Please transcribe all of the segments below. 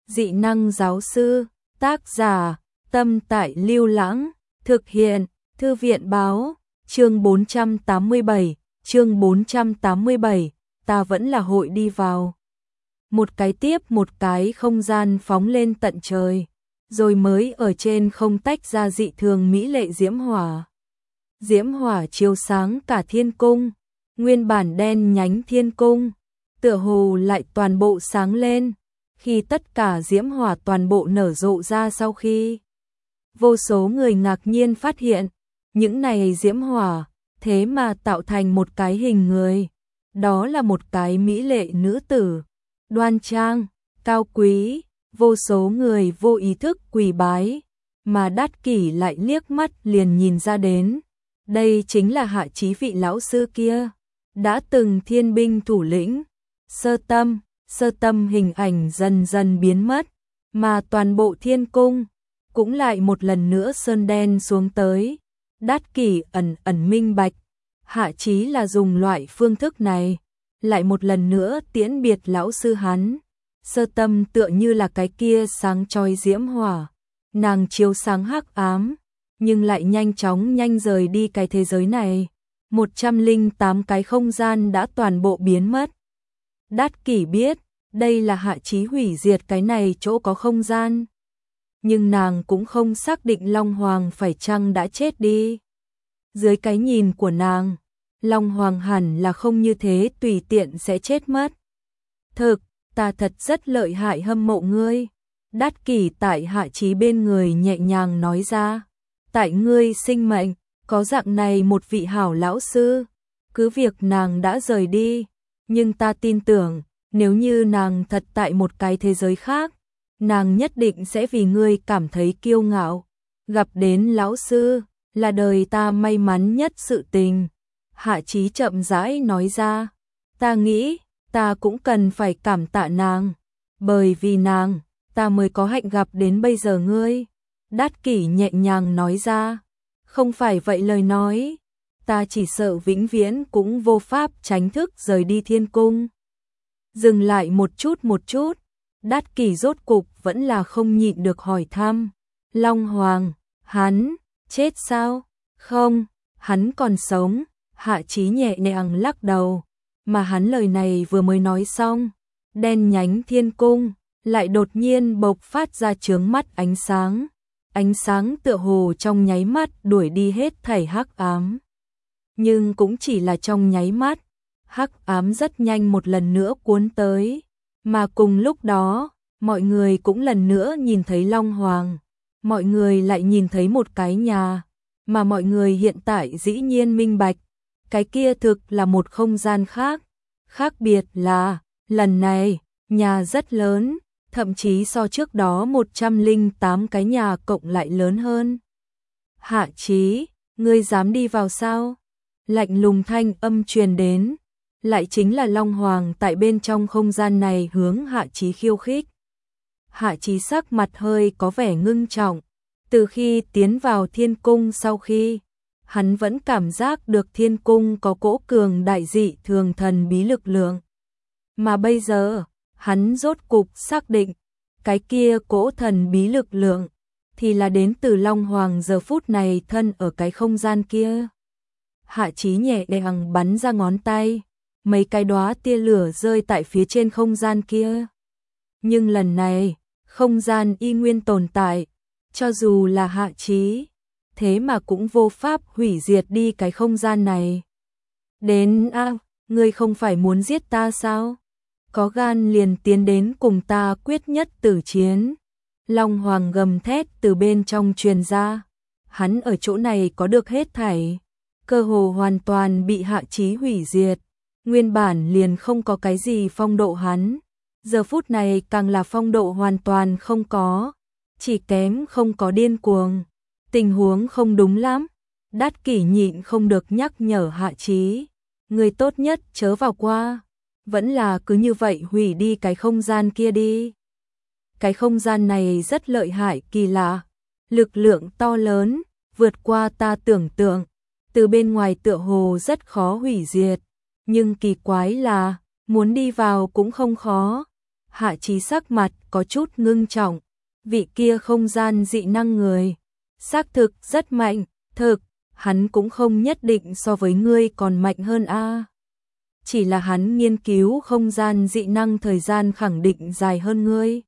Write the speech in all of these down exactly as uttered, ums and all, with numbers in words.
Dị năng giáo sư, tác giả, Tâm Tại Lưu Lãng, thực hiện, Thư viện báo, chương bốn trăm tám mươi bảy, chương bốn trăm tám mươi bảy, ta vẫn là hội đi vào. Một cái tiếp một cái không gian phóng lên tận trời, rồi mới ở trên không tách ra dị thường mỹ lệ diễm hỏa. Diễm hỏa chiếu sáng cả thiên cung, nguyên bản đen nhánh thiên cung, tựa hồ lại toàn bộ sáng lên, khi tất cả diễm hỏa toàn bộ nở rộ ra sau khi. Vô số người ngạc nhiên phát hiện, những này diễm hỏa, thế mà tạo thành một cái hình người. Đó là một cái mỹ lệ nữ tử, đoan trang, cao quý, vô số người vô ý thức quỳ bái, mà Đát Kỷ lại liếc mắt liền nhìn ra đến. Đây chính là Hạ Chí vị lão sư kia, đã từng thiên binh thủ lĩnh. Sơ Tâm, Sơ Tâm hình ảnh dần dần biến mất, mà toàn bộ thiên cung cũng lại một lần nữa sơn đen xuống tới. Đát Kỷ ẩn ẩn minh bạch, Hạ Chí là dùng loại phương thức này, lại một lần nữa tiễn biệt lão sư hắn. Sơ Tâm tựa như là cái kia sáng chói diễm hỏa, nàng chiếu sáng hắc ám, nhưng lại nhanh chóng nhanh rời đi cái thế giới này. một trăm lẻ tám cái không gian đã toàn bộ biến mất. Đát Kỷ biết, đây là Hạ Chí hủy diệt cái này chỗ có không gian. Nhưng nàng cũng không xác định Long Hoàng phải chăng đã chết đi. Dưới cái nhìn của nàng, Long Hoàng hẳn là không như thế tùy tiện sẽ chết mất. Thực, ta thật rất lợi hại hâm mộ ngươi. Đát Kỷ tại Hạ Chí bên người nhẹ nhàng nói ra. Tại ngươi sinh mệnh, có dạng này một vị hảo lão sư. Cứ việc nàng đã rời đi, nhưng ta tin tưởng, nếu như nàng thật tại một cái thế giới khác, nàng nhất định sẽ vì ngươi cảm thấy kiêu ngạo. Gặp đến lão sư, là đời ta may mắn nhất sự tình. Hạ Chí chậm rãi nói ra. Ta nghĩ, ta cũng cần phải cảm tạ nàng. Bởi vì nàng, ta mới có hạnh gặp đến bây giờ ngươi. Đát Kỷ nhẹ nhàng nói ra. Không phải vậy lời nói, ta chỉ sợ vĩnh viễn cũng vô pháp tránh thức rời đi thiên cung. Dừng lại một chút một chút, Đát Kỷ rốt cục vẫn là không nhịn được hỏi thăm. Long Hoàng, hắn, chết sao? Không, hắn còn sống. Hạ Chí nhẹ nhàng lắc đầu, mà hắn lời này vừa mới nói xong, đen nhánh thiên cung lại đột nhiên bộc phát ra chướng mắt ánh sáng. Ánh sáng tựa hồ trong nháy mắt đuổi đi hết thảy hắc ám. Nhưng cũng chỉ là trong nháy mắt, hắc ám rất nhanh một lần nữa cuốn tới, mà cùng lúc đó, mọi người cũng lần nữa nhìn thấy Long Hoàng. Mọi người lại nhìn thấy một cái nhà, mà mọi người hiện tại dĩ nhiên minh bạch, cái kia thực là một không gian khác. Khác biệt là, lần này, nhà rất lớn, thậm chí so trước đó một trăm lẻ tám cái nhà cộng lại lớn hơn. Hạ Chí, ngươi dám đi vào sao? Lạnh lùng thanh âm truyền đến, lại chính là Long Hoàng tại bên trong không gian này hướng Hạ Chí khiêu khích. Hạ Chí sắc mặt hơi có vẻ ngưng trọng, từ khi tiến vào thiên cung sau khi, hắn vẫn cảm giác được thiên cung có cỗ cường đại dị thường thần bí lực lượng. Mà bây giờ, hắn rốt cục xác định, cái kia cỗ thần bí lực lượng, thì là đến từ Long Hoàng giờ phút này thân ở cái không gian kia. Hạ Chí nhẹ nhàng bắn ra ngón tay, mấy cái đóa tia lửa rơi tại phía trên không gian kia. Nhưng lần này, không gian y nguyên tồn tại, cho dù là Hạ Chí, thế mà cũng vô pháp hủy diệt đi cái không gian này. Đến a, à, ngươi không phải muốn giết ta sao? Có gan liền tiến đến cùng ta quyết nhất tử chiến. Long Hoàng gầm thét từ bên trong truyền ra. Hắn ở chỗ này có được hết thảy, cơ hồ hoàn toàn bị Hạ Chí hủy diệt. Nguyên bản liền không có cái gì phong độ hắn, giờ phút này càng là phong độ hoàn toàn không có, chỉ kém không có điên cuồng. Tình huống không đúng lắm. Đát Kỷ nhịn không được nhắc nhở Hạ Chí, người tốt nhất chớ vào qua, vẫn là cứ như vậy hủy đi cái không gian kia đi. Cái không gian này rất lợi hại kỳ lạ, lực lượng to lớn, vượt qua ta tưởng tượng, từ bên ngoài tựa hồ rất khó hủy diệt, nhưng kỳ quái là, muốn đi vào cũng không khó. Hạ Chí sắc mặt có chút ngưng trọng, vị kia không gian dị năng người, xác thực rất mạnh, thực, hắn cũng không nhất định so với ngươi còn mạnh hơn a. Chỉ là hắn nghiên cứu không gian dị năng thời gian khẳng định dài hơn ngươi.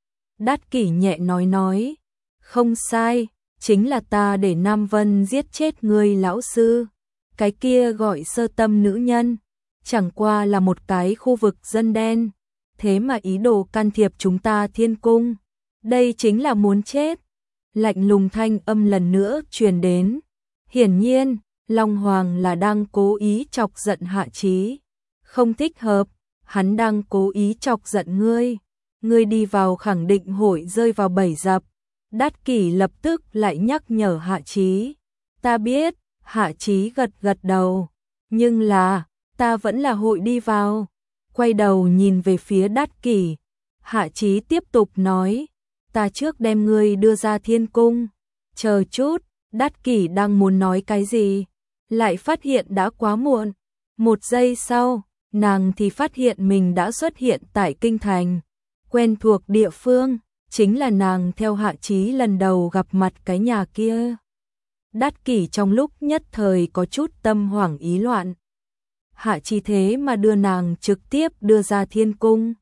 Đát Kỷ nhẹ nói nói, không sai, chính là ta để Nam Vân giết chết ngươi lão sư. Cái kia gọi sơ tâm nữ nhân, chẳng qua là một cái khu vực dân đen, thế mà ý đồ can thiệp chúng ta thiên cung. Đây chính là muốn chết. Lạnh lùng thanh âm lần nữa truyền đến. Hiển nhiên, Long Hoàng là đang cố ý chọc giận Hạ Chí. Không thích hợp, hắn đang cố ý chọc giận ngươi. Ngươi đi vào khẳng định hội rơi vào bẫy dập. Đát Kỷ lập tức lại nhắc nhở Hạ Chí. Ta biết, Hạ Chí gật gật đầu. Nhưng là, ta vẫn là hội đi vào. Quay đầu nhìn về phía Đát Kỷ. Hạ Chí tiếp tục nói. Ta trước đem ngươi đưa ra thiên cung. Chờ chút, Đát Kỷ đang muốn nói cái gì. Lại phát hiện đã quá muộn. Một giây sau, nàng thì phát hiện mình đã xuất hiện tại kinh thành. Quen thuộc địa phương, chính là nàng theo Hạ Chí lần đầu gặp mặt cái nhà kia. Đát Kỷ trong lúc nhất thời có chút tâm hoảng ý loạn. Hạ Chí thế mà đưa nàng trực tiếp đưa ra thiên cung.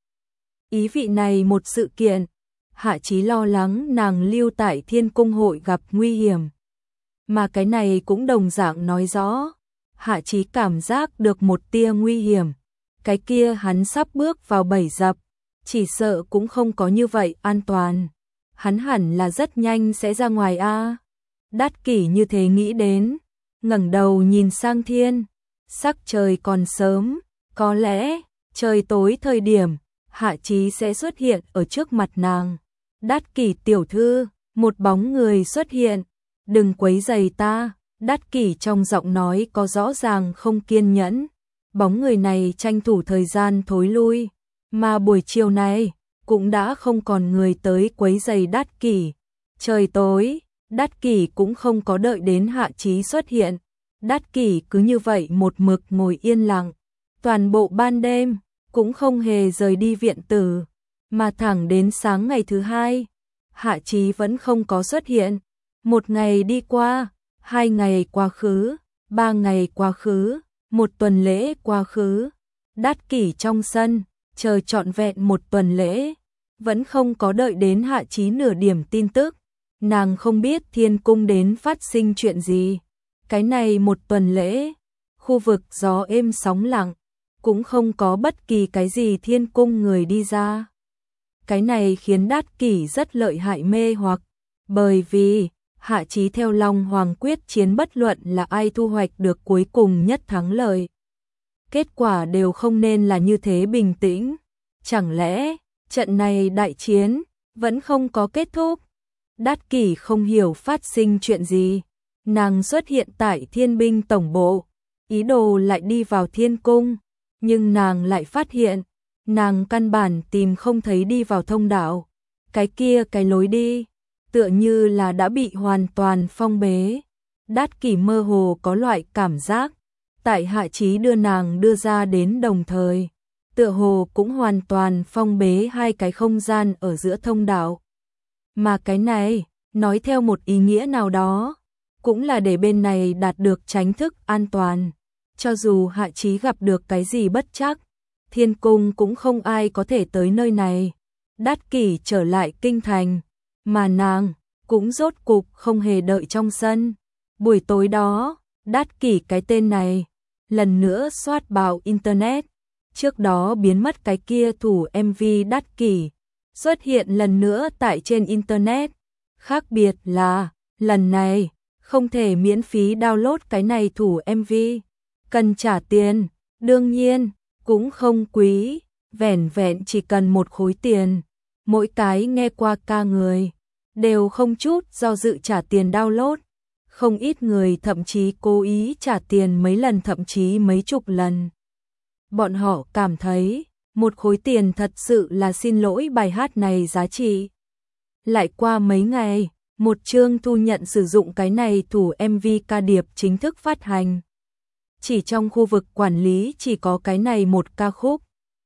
Ý vị này một sự kiện, Hạ Chí lo lắng nàng lưu tại thiên cung hội gặp nguy hiểm. Mà cái này cũng đồng dạng nói rõ, Hạ Chí cảm giác được một tia nguy hiểm. Cái kia hắn sắp bước vào bẫy dập, chỉ sợ cũng không có như vậy an toàn. Hắn hẳn là rất nhanh sẽ ra ngoài a. Đát Kỷ như thế nghĩ đến, ngẩng đầu nhìn sang thiên, sắc trời còn sớm, có lẽ trời tối thời điểm Hạ Chí sẽ xuất hiện ở trước mặt nàng. Đát Kỷ tiểu thư, một bóng người xuất hiện, đừng quấy rầy ta. Đát Kỷ trong giọng nói có rõ ràng không kiên nhẫn. Bóng người này tranh thủ thời gian thối lui, mà buổi chiều này cũng đã không còn người tới quấy rầy Đát Kỷ. Trời tối, Đát Kỷ cũng không có đợi đến Hạ Chí xuất hiện. Đát Kỷ cứ như vậy một mực ngồi yên lặng, toàn bộ ban đêm cũng không hề rời đi viện tử, mà thẳng đến sáng ngày thứ hai, Hạ Chí vẫn không có xuất hiện. Một ngày đi qua, hai ngày quá khứ, ba ngày quá khứ, một tuần lễ quá khứ. Đát Kỷ trong sân chờ trọn vẹn một tuần lễ, vẫn không có đợi đến Hạ Chí nửa điểm tin tức. Nàng không biết thiên cung đến phát sinh chuyện gì. Cái này một tuần lễ, khu vực gió êm sóng lặng, cũng không có bất kỳ cái gì thiên cung người đi ra. Cái này khiến Đát Kỷ rất lợi hại mê hoặc, bởi vì Hạ Chí theo Long Hoàng quyết chiến bất luận là ai thu hoạch được cuối cùng nhất thắng lợi. Kết quả đều không nên là như thế bình tĩnh. Chẳng lẽ trận này đại chiến vẫn không có kết thúc? Đát Kỷ không hiểu phát sinh chuyện gì. Nàng xuất hiện tại thiên binh tổng bộ, ý đồ lại đi vào thiên cung, nhưng nàng lại phát hiện, nàng căn bản tìm không thấy đi vào thông đạo. Cái kia cái lối đi, tựa như là đã bị hoàn toàn phong bế. Đát Kỷ mơ hồ có loại cảm giác, tại Hạ Chí đưa nàng đưa ra đến đồng thời, tựa hồ cũng hoàn toàn phong bế hai cái không gian ở giữa thông đạo. Mà cái này, nói theo một ý nghĩa nào đó, cũng là để bên này đạt được tránh thức an toàn. Cho dù Hạ Chí gặp được cái gì bất trắc, thiên cung cũng không ai có thể tới nơi này. Đát Kỷ trở lại kinh thành, mà nàng cũng rốt cục không hề đợi trong sân. Buổi tối đó, Đát Kỷ cái tên này lần nữa soát bạo internet. Trước đó biến mất cái kia thủ em vê Đát Kỷ xuất hiện lần nữa tại trên internet. Khác biệt là lần này không thể miễn phí download cái này thủ em vê, cần trả tiền. Đương nhiên cũng không quý, vẻn vẹn chỉ cần một khối tiền. Mỗi cái nghe qua ca người đều không chút do dự trả tiền download. Không ít người thậm chí cố ý trả tiền mấy lần, thậm chí mấy chục lần. Bọn họ cảm thấy một khối tiền thật sự là xin lỗi bài hát này giá trị. Lại qua mấy ngày, một chương thu nhận sử dụng cái này thủ em vê ca điệp chính thức phát hành. Chỉ trong khu vực quản lý chỉ có cái này một ca khúc.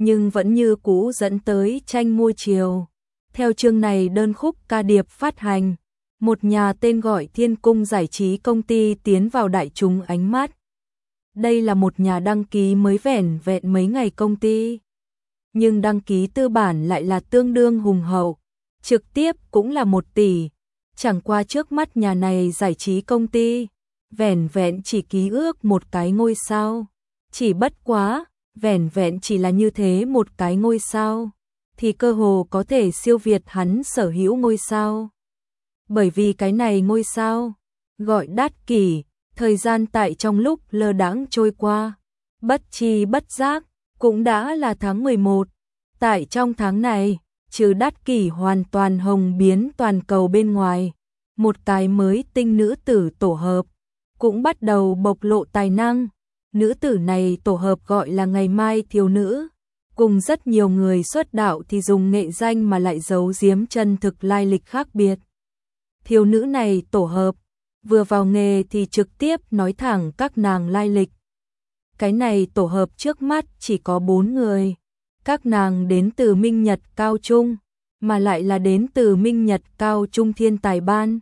nhưng vẫn như cũ dẫn tới tranh mua chiều. Theo chương này đơn khúc ca điệp phát hành, một nhà tên gọi Thiên Cung Giải trí công ty tiến vào đại chúng ánh mắt. Đây là một nhà đăng ký mới vẻn vẹn mấy ngày công ty, nhưng đăng ký tư bản lại là tương đương hùng hậu, trực tiếp cũng là một tỷ. Chẳng qua trước mắt nhà này giải trí công ty, vẻn vẹn chỉ ký ước một cái ngôi sao. Chỉ bất quá, vẻn vẹn chỉ là như thế một cái ngôi sao, thì cơ hồ có thể siêu việt hắn sở hữu ngôi sao. Bởi vì cái này ngôi sao, gọi Đát Kỷ, thời gian tại trong lúc lơ đãng trôi qua, bất chi bất giác, cũng đã là tháng mười một. Tại trong tháng này, trừ Đát Kỷ hoàn toàn hồng biến toàn cầu bên ngoài, một cái mới tinh nữ tử tổ hợp cũng bắt đầu bộc lộ tài năng. Nữ tử này tổ hợp gọi là Ngày Mai Thiếu Nữ, cùng rất nhiều người xuất đạo thì dùng nghệ danh mà lại giấu giếm chân thực lai lịch khác biệt. Thiếu nữ này tổ hợp, vừa vào nghề thì trực tiếp nói thẳng các nàng lai lịch. Cái này tổ hợp trước mắt chỉ có bốn người, các nàng đến từ Minh Nhật Cao Trung, mà lại là đến từ Minh Nhật Cao Trung Thiên Tài Ban.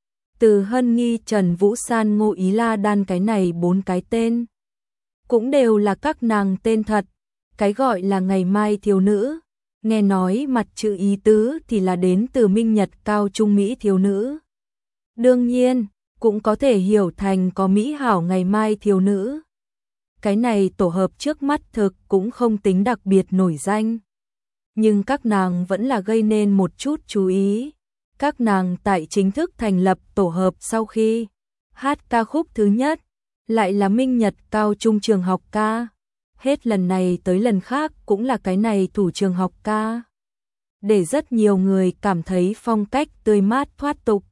Từ Hân Nghi, Trần Vũ San, Ngô Ý La Đan, cái này bốn cái tên cũng đều là các nàng tên thật. Cái gọi là Ngày Mai Thiếu Nữ, nghe nói mặt chữ ý tứ thì là đến từ Minh Nhật Cao Trung Mỹ Thiếu Nữ. Đương nhiên, cũng có thể hiểu thành có Mỹ hảo Ngày Mai Thiếu Nữ. Cái này tổ hợp trước mắt thực cũng không tính đặc biệt nổi danh, nhưng các nàng vẫn là gây nên một chút chú ý. Các nàng tại chính thức thành lập tổ hợp sau khi hát ca khúc thứ nhất, lại là Minh Nhật Cao Trung trường học ca. Hết lần này tới lần khác cũng là cái này thủ trường học ca, để rất nhiều người cảm thấy phong cách tươi mát thoát tục.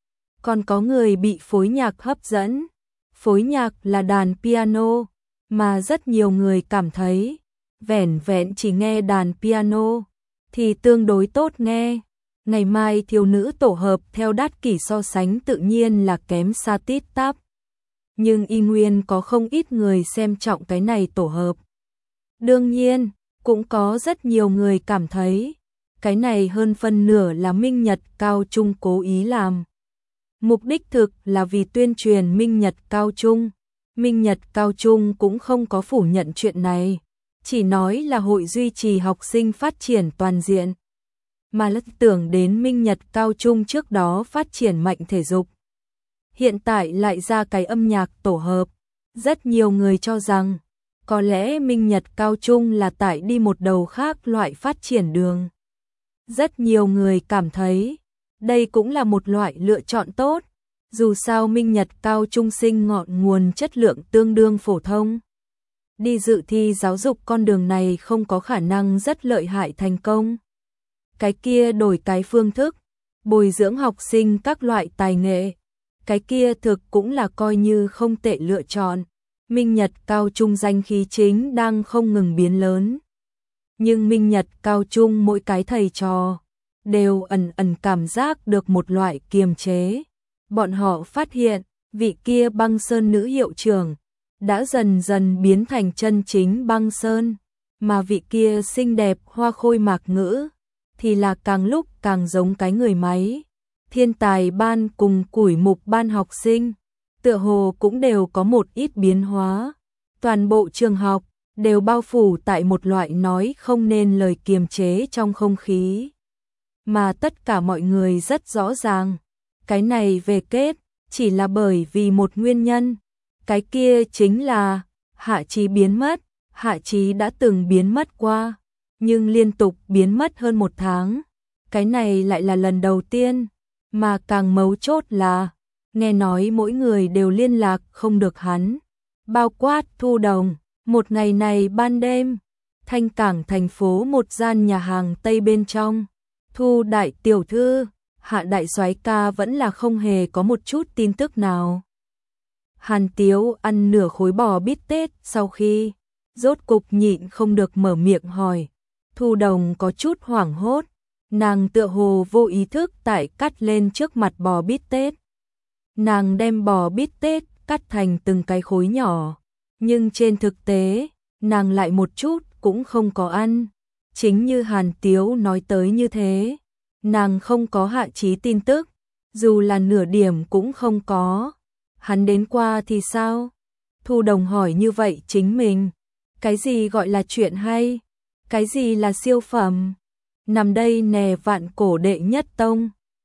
Còn có người bị phối nhạc hấp dẫn. Phối nhạc là đàn piano, mà rất nhiều người cảm thấy vẻn vẹn chỉ nghe đàn piano thì tương đối tốt nghe. Ngày Mai Thiếu Nữ tổ hợp theo Đát Kỷ so sánh tự nhiên là kém xa tít tắp, nhưng y nguyên có không ít người xem trọng cái này tổ hợp. Đương nhiên, cũng có rất nhiều người cảm thấy cái này hơn phân nửa là Minh Nhật Cao Trung cố ý làm. Mục đích thực là vì tuyên truyền Minh Nhật Cao Trung. Minh Nhật Cao Trung cũng không có phủ nhận chuyện này, chỉ nói là hội duy trì học sinh phát triển toàn diện, mà lất tưởng đến Minh Nhật Cao Trung trước đó phát triển mạnh thể dục. Hiện tại lại ra cái âm nhạc tổ hợp, rất nhiều người cho rằng có lẽ Minh Nhật Cao Trung là tại đi một đầu khác loại phát triển đường. Rất nhiều người cảm thấy đây cũng là một loại lựa chọn tốt, dù sao Minh Nhật Cao Trung sinh ngọn nguồn chất lượng tương đương phổ thông. Đi dự thi giáo dục con đường này không có khả năng rất lợi hại thành công. Cái kia đổi cái phương thức, bồi dưỡng học sinh các loại tài nghệ, cái kia thực cũng là coi như không tệ lựa chọn. Minh Nhật Cao Trung danh khí chính đang không ngừng biến lớn. Nhưng Minh Nhật Cao Trung mỗi cái thầy trò đều ẩn ẩn cảm giác được một loại kiềm chế. Bọn họ phát hiện, vị kia Băng Sơn nữ hiệu trưởng đã dần dần biến thành chân chính Băng Sơn, mà vị kia xinh đẹp Hoa Khôi Mạc Ngữ thì là càng lúc càng giống cái người máy. Thiên Tài Ban cùng Củi Mục Ban học sinh tựa hồ cũng đều có một ít biến hóa. Toàn bộ trường học đều bao phủ tại một loại nói không nên lời kiềm chế trong không khí, mà tất cả mọi người rất rõ ràng, cái này về kết chỉ là bởi vì một nguyên nhân, cái kia chính là Hạ Chí biến mất. Hạ Chí đã từng biến mất qua, nhưng liên tục biến mất hơn một tháng, cái này lại là lần đầu tiên, mà càng mấu chốt là nghe nói mỗi người đều liên lạc không được hắn, bao quát Thu Đồng. Một ngày này ban đêm, Thanh Cảng thành phố một gian nhà hàng Tây bên trong, Thu đại tiểu thư, Hạ đại soái ca vẫn là không hề có một chút tin tức nào. Hàn Tiếu ăn nửa khối bò bít tết sau khi rốt cục nhịn không được mở miệng hỏi. Thu Đồng có chút hoảng hốt, nàng tựa hồ vô ý thức tại cắt lên trước mặt bò bít tết. Nàng đem bò bít tết cắt thành từng cái khối nhỏ, nhưng trên thực tế, nàng lại một chút cũng không có ăn. Chính như Hàn Tiếu nói tới như thế, nàng không có hạ chí tin tức, dù là nửa điểm cũng không có. Hắn đến qua thì sao? Thu Đồng hỏi như vậy chính mình. Cái gì gọi là chuyện hay? Cái gì là siêu phẩm? Nằm đây nè vạn cổ đệ nhất tông.